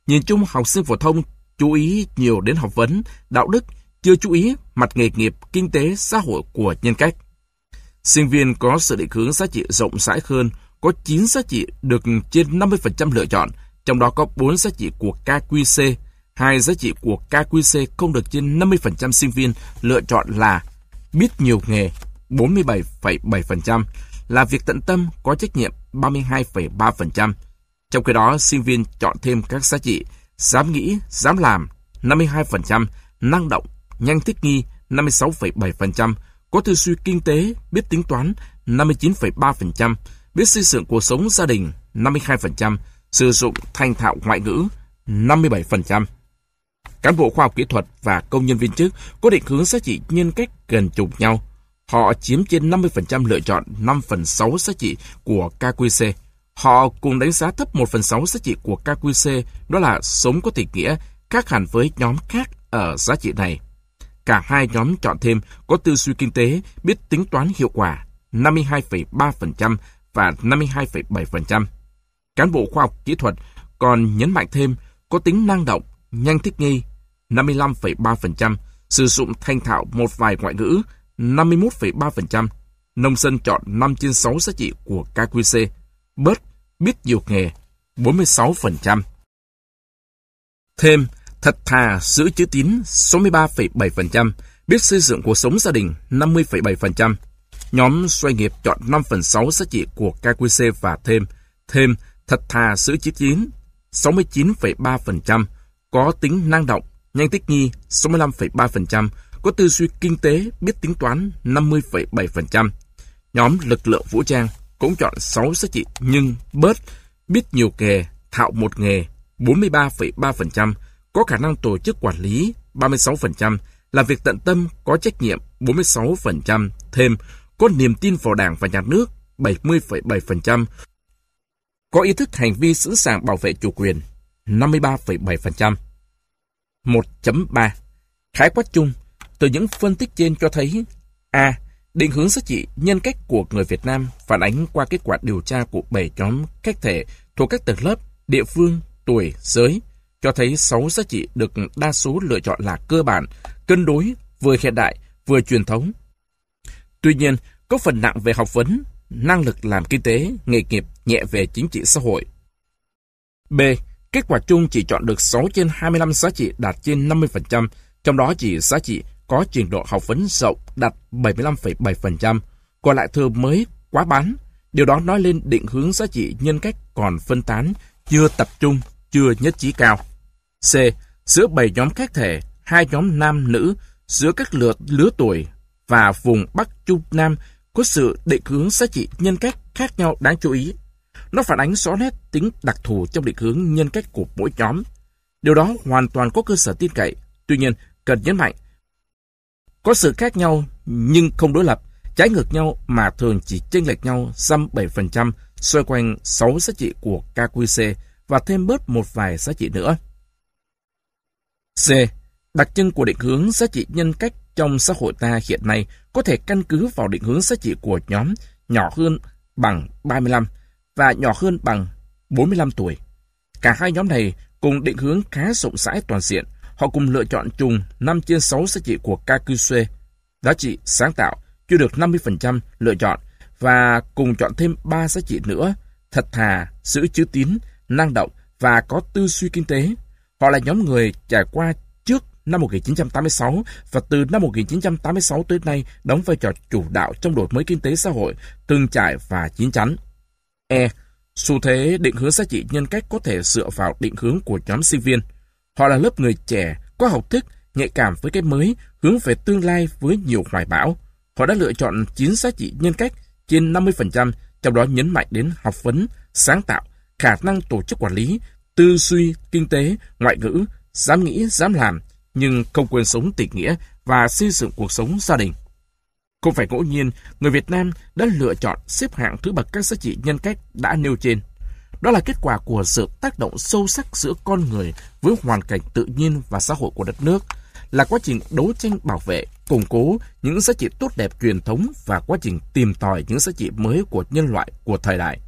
[SPEAKER 1] Nhìn chung, học sinh phổ thông chú ý nhiều đến học vấn, đạo đức, chưa chú ý mặt nghề nghiệp, kinh tế, xã hội của nhân cách. Sinh viên có sự định hướng giá trị rộng rãi hơn, có 9 giá trị được trên 50% lựa chọn, trong đó có 4 giá trị của KQC, 2 giá trị của KQC không được trên 50% sinh viên lựa chọn là biết nhiều nghề 47,7%, làm việc tận tâm, có trách nhiệm 32,3%. Trong khi đó, sinh viên chọn thêm các giá trị dám nghĩ, dám làm 52%, năng động, nhanh thích nghi 56,7%, có tư duy kinh tế, biết tính toán 59,3%, biết xây dựng cuộc sống gia đình 52%, sử dụng thành thạo ngoại ngữ 57%. Cán bộ khoa học kỹ thuật và công nhân viên chức có định hướng giá trị nhân cách gần chục nhau. Họ chiếm trên 50% lựa chọn 5/6 giá trị của KQC. Họ cùng đánh giá thấp 1/6 giá trị của KQC, đó là sống có tình nghĩa, khác hẳn với nhóm khác ở giá trị này. Cả hai nhóm chọn thêm có tư duy kinh tế, biết tính toán hiệu quả 52,3% và 52,7%. Cán bộ khoa học kỹ thuật còn nhấn mạnh thêm có tính năng động, nhanh thích nghi 55,3%, sử dụng thành thạo một vài ngoại ngữ 51,3%. Nông dân chọn 5/6 giá trị của KQC, bớt, biết nhiều nghề 46%. Thêm, thật thà, giữ chữ tín 63,7%, biết xây dựng cuộc sống gia đình 50,7%. Nhóm doanh nghiệp chọn 5/6 giá trị của KQC và thêm, thật thà, giữ chữ tín 69,3%, có tính năng động, nhanh thích nghi 65,3%, có tư duy kinh tế, biết tính toán 50,7%. Nhóm lực lượng vũ trang cũng chọn 6 giá trị nhưng bớt, biết nhiều nghề, thạo một nghề 43,3%, có khả năng tổ chức quản lý 36%, làm việc tận tâm, có trách nhiệm 46%, thêm, có niềm tin vào Đảng và Nhà nước 70,7%, có ý thức hành vi sẵn sàng bảo vệ chủ quyền 53,7%. 1.3 Khái quát chung, từ những phân tích trên cho thấy A. Định hướng giá trị nhân cách của người Việt Nam phản ánh qua kết quả điều tra của 7 nhóm khách thể thuộc các tầng lớp, địa phương, tuổi, giới, cho thấy 6 giá trị được đa số lựa chọn là cơ bản, cân đối, vừa hiện đại, vừa truyền thống. Tuy nhiên, có phần nặng về học vấn, năng lực làm kinh tế, nghề nghiệp, nhẹ về chính trị xã hội. B. Kết quả chung chỉ chọn được 6/25 giá trị đạt trên 50%, trong đó chỉ giá trị có trình độ học vấn rộng đạt 75,7%, còn lại thừa mới quá bán. Điều đó nói lên định hướng giá trị nhân cách còn phân tán, chưa tập trung, chưa nhất trí cao. C. Giữa 7 nhóm khách thể, 2 nhóm nam nữ, giữa các lứa tuổi và vùng Bắc Trung Nam có sự định hướng giá trị nhân cách khác nhau đáng chú ý. Nó phản ánh rõ nét tính đặc thù trong định hướng nhân cách của mỗi nhóm. Điều đó hoàn toàn có cơ sở tin cậy. Tuy nhiên, cần nhấn mạnh, có sự khác nhau nhưng không đối lập, trái ngược nhau mà thường chỉ chênh lệch nhau dăm 7% xoay quanh 6 giá trị của KQC và thêm bớt một vài giá trị nữa. C. Đặc trưng của định hướng giá trị nhân cách trong xã hội ta hiện nay có thể căn cứ vào định hướng giá trị của nhóm nhỏ hơn bằng 35 và nhỏ hơn bằng 45 tuổi. Cả hai nhóm này cùng định hướng khá rộng rãi toàn diện. Họ cùng lựa chọn chung 5/6 giá trị của KQC, giá trị sáng tạo chưa được 50% lựa chọn, và cùng chọn thêm 3 giá trị nữa: thật thà, giữ chữ tín, năng động và có tư duy kinh tế. Họ là nhóm người trải qua trước năm 1986 và từ năm 1986 tới nay đóng vai trò chủ đạo trong đổi mới kinh tế xã hội, từng trải và chín chắn. E. Xu thế định hướng giá trị nhân cách có thể dựa vào định hướng của nhóm sinh viên. Họ là lớp người trẻ, có học thức, nhạy cảm với cái mới, hướng về tương lai với nhiều hoài bão. Họ đã lựa chọn 9 giá trị nhân cách trên 50%, trong đó nhấn mạnh đến học vấn, sáng tạo, khả năng tổ chức quản lý, tư duy, kinh tế, ngoại ngữ, dám nghĩ, dám làm, nhưng không quên sống tình nghĩa và xây dựng cuộc sống gia đình. Không phải ngẫu nhiên, người Việt Nam đã lựa chọn xếp hạng thứ bậc các giá trị nhân cách đã nêu trên. Đó là kết quả của sự tác động sâu sắc giữa con người với hoàn cảnh tự nhiên và xã hội của đất nước, là quá trình đấu tranh bảo vệ, củng cố những giá trị tốt đẹp truyền thống và quá trình tìm tòi những giá trị mới của nhân loại của thời đại.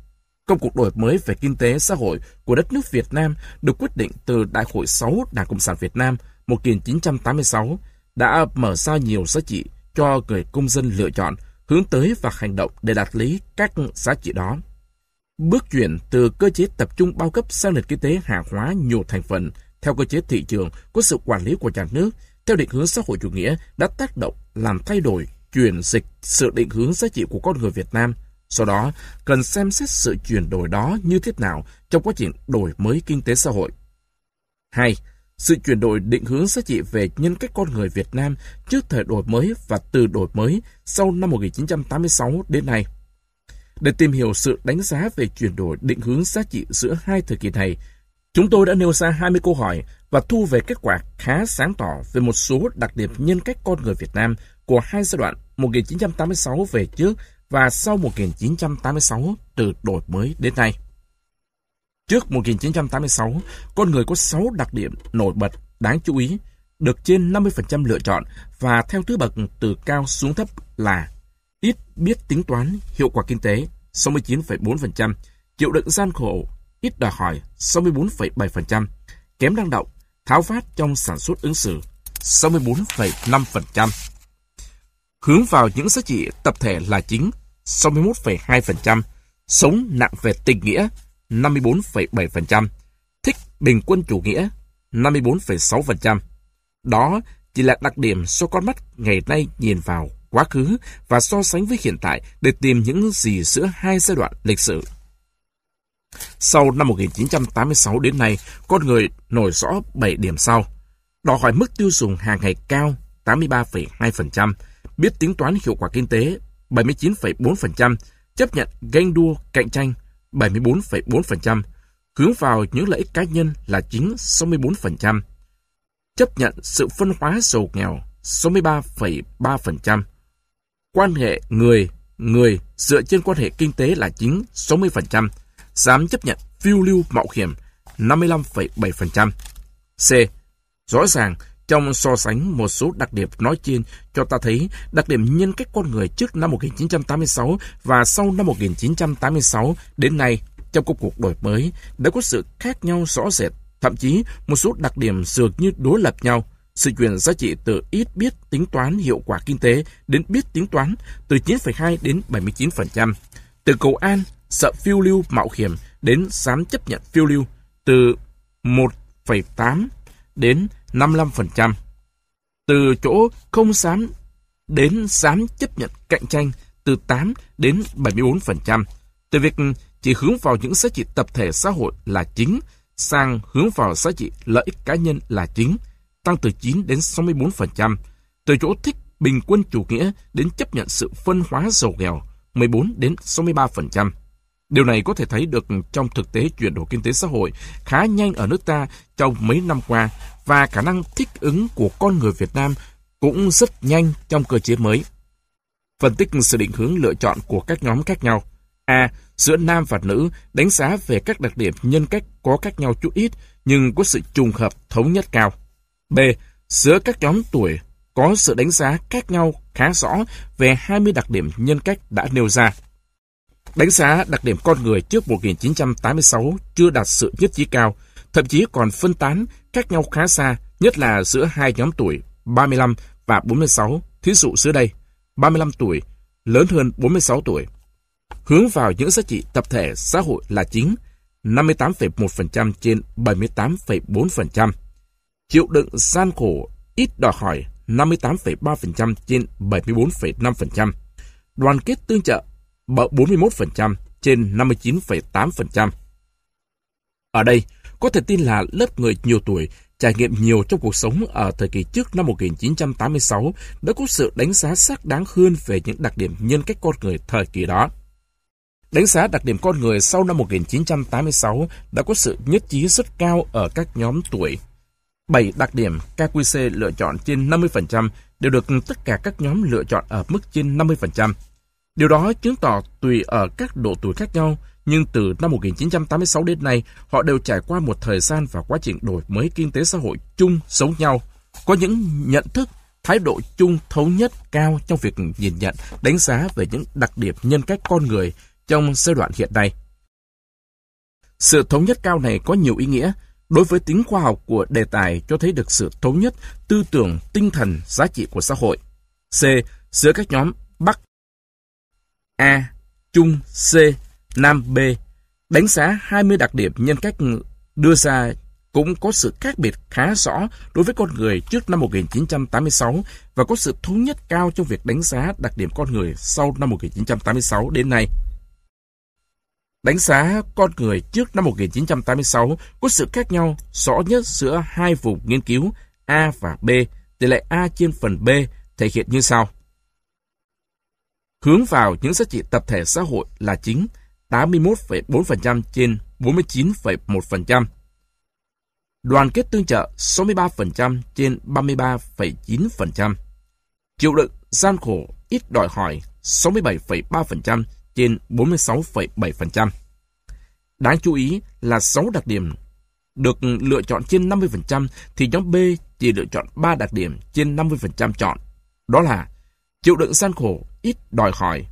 [SPEAKER 1] Công cuộc đổi mới về kinh tế xã hội của đất nước Việt Nam được quyết định từ Đại hội 6 Đảng Cộng sản Việt Nam 1986 đã mở ra nhiều giá trị cho người công dân lựa chọn, hướng tới và hành động để đạt lấy các giá trị đó. Bước chuyển từ cơ chế tập trung bao cấp sang nền kinh tế hàng hóa nhiều thành phần theo cơ chế thị trường có sự quản lý của nhà nước theo định hướng xã hội chủ nghĩa đã tác động làm thay đổi, chuyển dịch sự định hướng giá trị của con người Việt Nam. Sau đó, cần xem xét sự chuyển đổi đó như thế nào trong quá trình đổi mới kinh tế xã hội. 2. Sự chuyển đổi định hướng giá trị về nhân cách con người Việt Nam trước thời đổi mới và từ đổi mới sau năm 1986 đến nay. Để tìm hiểu sự đánh giá về chuyển đổi định hướng giá trị giữa hai thời kỳ này, chúng tôi đã nêu ra 20 câu hỏi và thu về kết quả khá sáng tỏ về một số đặc điểm nhân cách con người Việt Nam của hai giai đoạn 1986 về trước và sau 1986 từ đổi mới đến nay. Trước 1986, con người có 6 đặc điểm nổi bật đáng chú ý, được trên 50% lựa chọn và theo thứ bậc từ cao xuống thấp là ít biết tính toán, hiệu quả kinh tế 69,4%, chịu đựng gian khổ, ít đòi hỏi 64,7%, kém năng động, tháo vát trong sản xuất ứng xử 64,5%. Hướng vào những giá trị tập thể là chính 61,2%, sống nặng về tình nghĩa 54,7%, thích bình quân chủ nghĩa 54,6%. Đó chỉ là đặc điểm do con mắt ngày nay nhìn vào quá khứ và so sánh với hiện tại để tìm những gì giữa hai giai đoạn lịch sử. Sau năm 1986 đến nay, con người nổi rõ 7 điểm sau. Đòi hỏi mức tiêu dùng hàng ngày cao 83,2%, biết tính toán hiệu quả kinh tế 79,4%, chấp nhận ganh đua cạnh tranh 74,4%, hướng vào những lợi ích cá nhân là chính 64%, chấp nhận sự phân hóa giàu nghèo 63,3%, quan hệ người dựa trên quan hệ kinh tế là chính 60%, dám chấp nhận phiêu lưu mạo hiểm 55,7%. C. Rõ ràng, trong so sánh một số đặc điểm nói trên cho ta thấy đặc điểm nhân cách con người trước năm 1986 và sau năm 1986 đến nay trong công cuộc đổi mới đã có sự khác nhau rõ rệt, thậm chí một số đặc điểm dường như đối lập nhau. Sự chuyển giá trị từ ít biết tính toán hiệu quả kinh tế đến biết tính toán từ 9,2 đến 79%, từ cầu an, sợ phiêu lưu mạo hiểm đến dám chấp nhận phiêu lưu từ 1,8 đến 55%, từ chỗ không dám đến dám chấp nhận cạnh tranh từ 8 đến 74%, từ việc chỉ hướng vào những giá trị tập thể xã hội là chính sang hướng vào giá trị lợi ích cá nhân là chính, tăng từ 9 đến 64%, từ chỗ thích bình quân chủ nghĩa đến chấp nhận sự phân hóa giàu nghèo 14 đến 63%. Điều này có thể thấy được trong thực tế chuyển đổi kinh tế xã hội khá nhanh ở nước ta trong mấy năm qua và khả năng thích ứng của con người Việt Nam cũng rất nhanh trong cơ chế mới. Phân tích sự định hướng lựa chọn của các nhóm khác nhau. A. Giữa nam và nữ đánh giá về các đặc điểm nhân cách có khác nhau chút ít nhưng có sự trùng hợp thống nhất cao. B. Giữa các nhóm tuổi có sự đánh giá khác nhau khá rõ về 20 đặc điểm nhân cách đã nêu ra. Đánh giá đặc điểm con người trước 1986 chưa đạt sự nhất trí cao, thậm chí còn phân tán, khác nhau khá xa, nhất là giữa hai nhóm tuổi 35 và 46, thí dụ dưới đây, 35 tuổi, lớn hơn 46 tuổi. Hướng vào những giá trị tập thể xã hội là chính, 58,1% trên 78,4%. Chịu đựng gian khổ, ít đòi hỏi, 58,3% trên 74,5%. Đoàn kết tương trợ, 41% trên 59,8%. Ở đây, có thể tin là lớp người nhiều tuổi trải nghiệm nhiều trong cuộc sống ở thời kỳ trước năm 1986 đã có sự đánh giá xác đáng hơn về những đặc điểm nhân cách con người thời kỳ đó. Đánh giá đặc điểm con người sau năm 1986 đã có sự nhất trí rất cao ở các nhóm tuổi. 7 đặc điểm KQC lựa chọn trên 50% đều được tất cả các nhóm lựa chọn ở mức trên 50%. Điều đó chứng tỏ tùy ở các độ tuổi khác nhau, nhưng từ năm 1986 đến nay, họ đều trải qua một thời gian và quá trình đổi mới kinh tế xã hội chung giống nhau, có những nhận thức, thái độ chung thống nhất cao trong việc nhìn nhận, đánh giá về những đặc điểm nhân cách con người trong giai đoạn hiện nay. Sự thống nhất cao này có nhiều ý nghĩa. Đối với tính khoa học của đề tài cho thấy được sự thống nhất, tư tưởng, tinh thần, giá trị của xã hội. C. Giữa các nhóm Bắc A, Trung C, Nam B. Đánh giá 20 đặc điểm nhân cách đưa ra cũng có sự khác biệt khá rõ đối với con người trước năm 1986 và có sự thống nhất cao trong việc đánh giá đặc điểm con người sau năm 1986 đến nay. Đánh giá con người trước năm 1986 có sự khác nhau rõ nhất giữa hai vùng nghiên cứu A và B. Tỷ lệ A trên phần B thể hiện như sau. Hướng vào những giá trị tập thể xã hội là chính 81,4% trên 49,1%. Đoàn kết tương trợ 63% trên 33,9%. Chịu đựng gian khổ ít đòi hỏi 67,3% trên 46,7%. Đáng chú ý là 6 đặc điểm được lựa chọn trên 50% thì nhóm B chỉ lựa chọn 3 đặc điểm trên 50% chọn. Đó là chịu đựng gian khổ ít đòi hỏi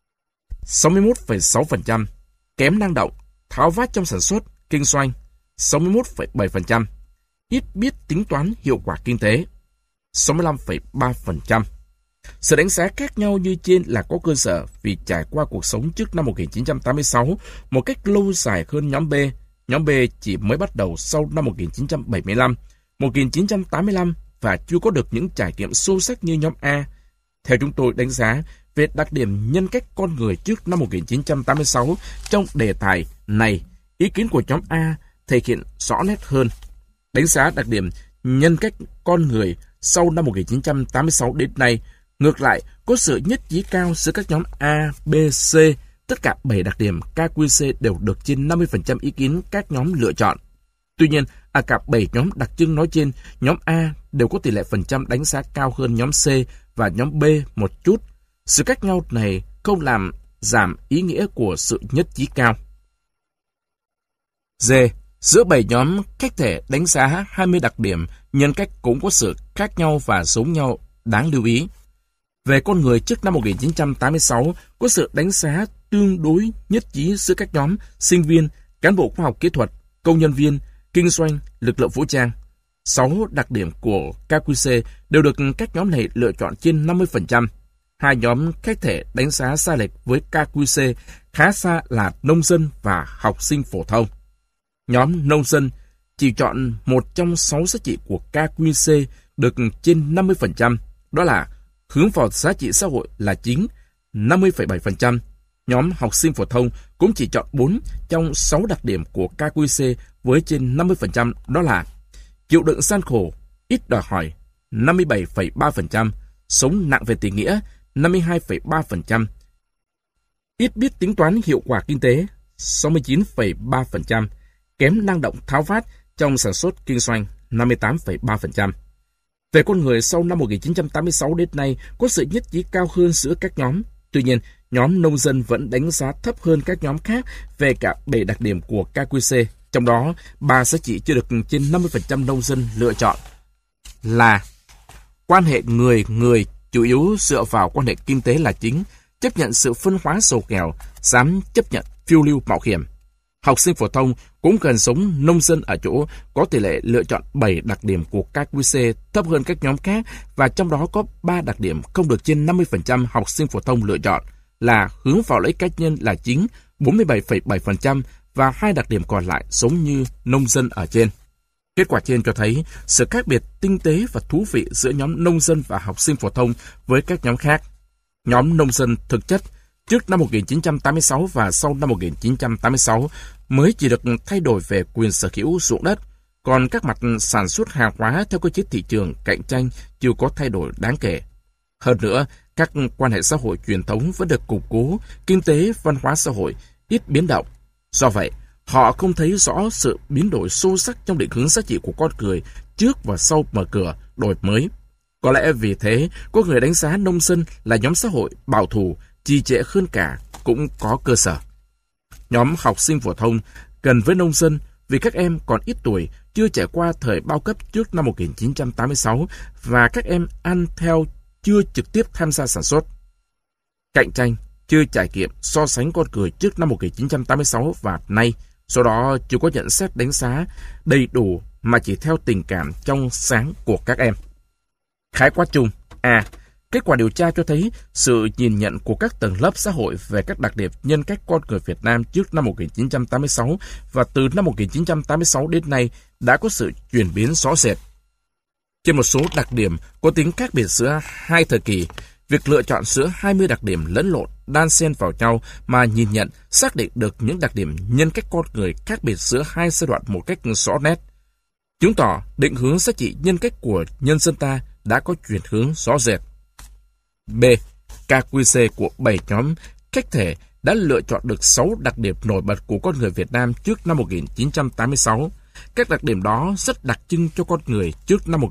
[SPEAKER 1] 61,6%, kém năng động, tháo vát trong sản xuất, kinh doanh 61,7%, ít biết tính toán hiệu quả kinh tế 65,3%. Sự đánh giá khác nhau như trên là có cơ sở vì trải qua cuộc sống trước năm 1986 một cách lâu dài hơn nhóm B. Nhóm B chỉ mới bắt đầu sau năm 1975, 1985 và chưa có được những trải nghiệm sâu sắc như nhóm A. Theo chúng tôi đánh giá về đặc điểm nhân cách con người trước năm 1986 trong đề tài này, ý kiến của nhóm A thể hiện rõ nét hơn. Đánh giá đặc điểm nhân cách con người sau năm 1986 đến nay, ngược lại, có sự nhất trí cao giữa các nhóm A, B, C. Tất cả 7 đặc điểm KQC đều được trên 50% ý kiến các nhóm lựa chọn. Tuy nhiên, ở cả 7 nhóm đặc trưng nói trên, nhóm A đều có tỷ lệ phần trăm đánh giá cao hơn nhóm C và nhóm B một chút. Sự khác nhau này không làm giảm ý nghĩa của sự nhất trí cao. D. Giữa 7 nhóm khách thể đánh giá 20 đặc điểm nhân cách cũng có sự khác nhau và giống nhau đáng lưu ý. Về con người trước năm 1986, có sự đánh giá tương đối nhất trí giữa các nhóm sinh viên, cán bộ khoa học kỹ thuật, công nhân viên, kinh doanh, lực lượng vũ trang. 6 đặc điểm của KQC đều được các nhóm này lựa chọn trên 50%. Hai nhóm khách thể đánh giá sai lệch với KQC khá xa là nông dân và học sinh phổ thông. Nhóm nông dân chỉ chọn một trong 6 giá trị của KQC được trên 50%, đó là hướng vào giá trị xã hội là chính 50,7%. Nhóm học sinh phổ thông cũng chỉ chọn 4 trong 6 đặc điểm của KQC với trên 50%, đó là chịu đựng gian khổ, ít đòi hỏi 57,3%, sống nặng về tình nghĩa 52,3%, ít biết tính toán hiệu quả kinh tế 69,3%, kém năng động tháo vát trong sản xuất kinh doanh 58,3%. Về con người sau năm 1986 đến nay có sự nhất trí cao hơn giữa các nhóm. Tuy nhiên, nhóm nông dân vẫn đánh giá thấp hơn các nhóm khác về cả 7 đặc điểm của KQC. Trong đó, 3 giá trị chưa được trên 50% nông dân lựa chọn là quan hệ người-người chủ yếu dựa vào quan hệ kinh tế là chính, chấp nhận sự phân hóa giàu nghèo, dám chấp nhận phiêu lưu mạo hiểm. Học sinh phổ thông cũng gần giống nông dân ở chỗ có tỷ lệ lựa chọn 7 đặc điểm của KQC thấp hơn các nhóm khác và trong đó có 3 đặc điểm không được trên 50% học sinh phổ thông lựa chọn là hướng vào lợi ích cá nhân là chính 47,7% và 2 đặc điểm còn lại giống như nông dân ở trên. Kết quả trên cho thấy sự khác biệt tinh tế và thú vị giữa nhóm nông dân và học sinh phổ thông với các nhóm khác. Nhóm nông dân thực chất trước năm 1986 và sau năm 1986 mới chỉ được thay đổi về quyền sở hữu ruộng đất, còn các mặt sản xuất hàng hóa theo cơ chế thị trường cạnh tranh chưa có thay đổi đáng kể. Hơn nữa, các quan hệ xã hội truyền thống vẫn được củng cố, kinh tế, văn hóa xã hội ít biến động. Do vậy, họ không thấy rõ sự biến đổi sâu sắc trong định hướng giá trị của con người trước và sau mở cửa, đổi mới. Có lẽ vì thế, có người đánh giá nông dân là nhóm xã hội bảo thủ, trì trệ hơn cả cũng có cơ sở. Nhóm học sinh phổ thông gần với nông dân vì các em còn ít tuổi, chưa trải qua thời bao cấp trước năm 1986 và các em ăn theo chưa trực tiếp tham gia sản xuất. Cạnh tranh, chưa trải nghiệm so sánh con người trước năm 1986 và nay, Do đó, chưa có nhận xét đánh giá đầy đủ mà chỉ theo tình cảm trong sáng của các em. Khái quát chung. A. Kết quả điều tra cho thấy sự nhìn nhận của các tầng lớp xã hội về các đặc điểm nhân cách con người Việt Nam trước năm 1986 và từ năm 1986 đến nay đã có sự chuyển biến rõ rệt. Trên một số đặc điểm có tính khác biệt giữa hai thời kỳ, việc lựa chọn giữa 20 đặc điểm lẫn lộn, đan xen vào nhau mà nhìn nhận, xác định được những đặc điểm nhân cách con người khác biệt giữa hai giai đoạn một cách rõ nét, chứng tỏ định hướng giá trị nhân cách của nhân dân ta đã có chuyển hướng rõ rệt. B. KQC của 7 nhóm khách thể đã lựa chọn được 6 đặc điểm nổi bật của con người Việt Nam trước năm 1986. Các đặc điểm đó rất đặc trưng cho con người trước năm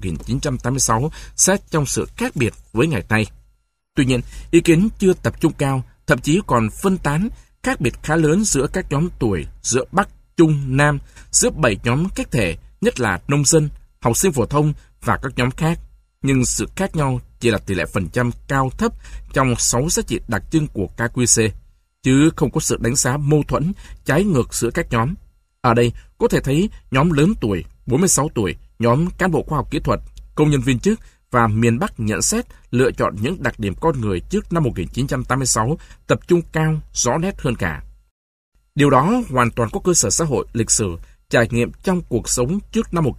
[SPEAKER 1] 1986 xét trong sự khác biệt với ngày nay. Tuy nhiên, ý kiến chưa tập trung cao, thậm chí còn phân tán, khác biệt khá lớn giữa các nhóm tuổi, giữa Bắc, Trung, Nam, giữa 7 nhóm khách thể, nhất là nông dân, học sinh phổ thông và các nhóm khác. Nhưng sự khác nhau chỉ là tỷ lệ phần trăm cao thấp trong 6 giá trị đặc trưng của KQC, chứ không có sự đánh giá mâu thuẫn, trái ngược giữa các nhóm. Ở đây có thể thấy nhóm lớn tuổi, 46 tuổi, nhóm cán bộ khoa học kỹ thuật, công nhân viên chức và miền Bắc nhận xét lựa chọn những đặc điểm con người trước năm 1986 tập trung cao, rõ nét hơn cả. Điều đó hoàn toàn có cơ sở xã hội, lịch sử, trải nghiệm trong cuộc sống trước năm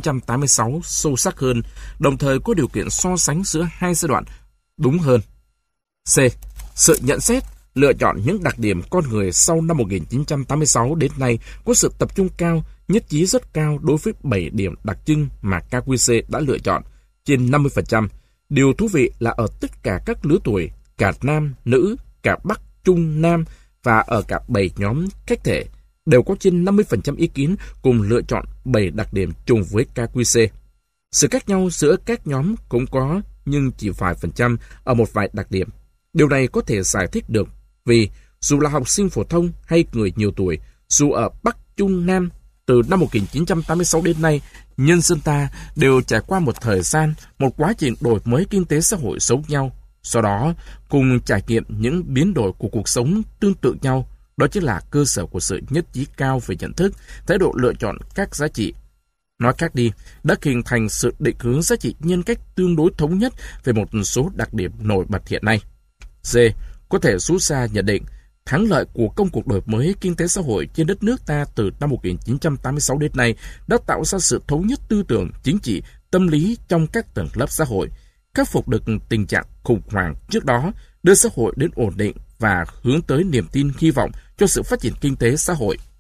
[SPEAKER 1] 1986 sâu sắc hơn, đồng thời có điều kiện so sánh giữa hai giai đoạn đúng hơn. C. Sự nhận xét, lựa chọn những đặc điểm con người sau năm 1986 đến nay có sự tập trung cao, nhất trí rất cao đối với 7 điểm đặc trưng mà KQC đã lựa chọn, trên 50%. Điều thú vị là ở tất cả các lứa tuổi, cả nam, nữ, cả Bắc, Trung, Nam và ở cả 7 nhóm khách thể, đều có trên 50% ý kiến cùng lựa chọn 7 đặc điểm trùng với KQC. Sự khác nhau giữa các nhóm cũng có, nhưng chỉ vài phần trăm ở một vài đặc điểm. Điều này có thể giải thích được vì dù là học sinh phổ thông hay người nhiều tuổi, dù ở Bắc, Trung, Nam, từ năm 1986 đến nay, nhân dân ta đều trải qua một thời gian, một quá trình đổi mới kinh tế xã hội giống nhau. Sau đó, cùng trải nghiệm những biến đổi của cuộc sống tương tự nhau, đó chính là cơ sở của sự nhất trí cao về nhận thức, thái độ lựa chọn các giá trị. Nói khác đi, đã hình thành sự định hướng giá trị nhân cách tương đối thống nhất về một số đặc điểm nổi bật hiện nay. D. Có thể rút ra nhận định, thắng lợi của công cuộc đổi mới kinh tế xã hội trên đất nước ta từ năm 1986 đến nay đã tạo ra sự thống nhất tư tưởng, chính trị, tâm lý trong các tầng lớp xã hội, khắc phục được tình trạng khủng hoảng trước đó, đưa xã hội đến ổn định và hướng tới niềm tin hy vọng cho sự phát triển kinh tế xã hội.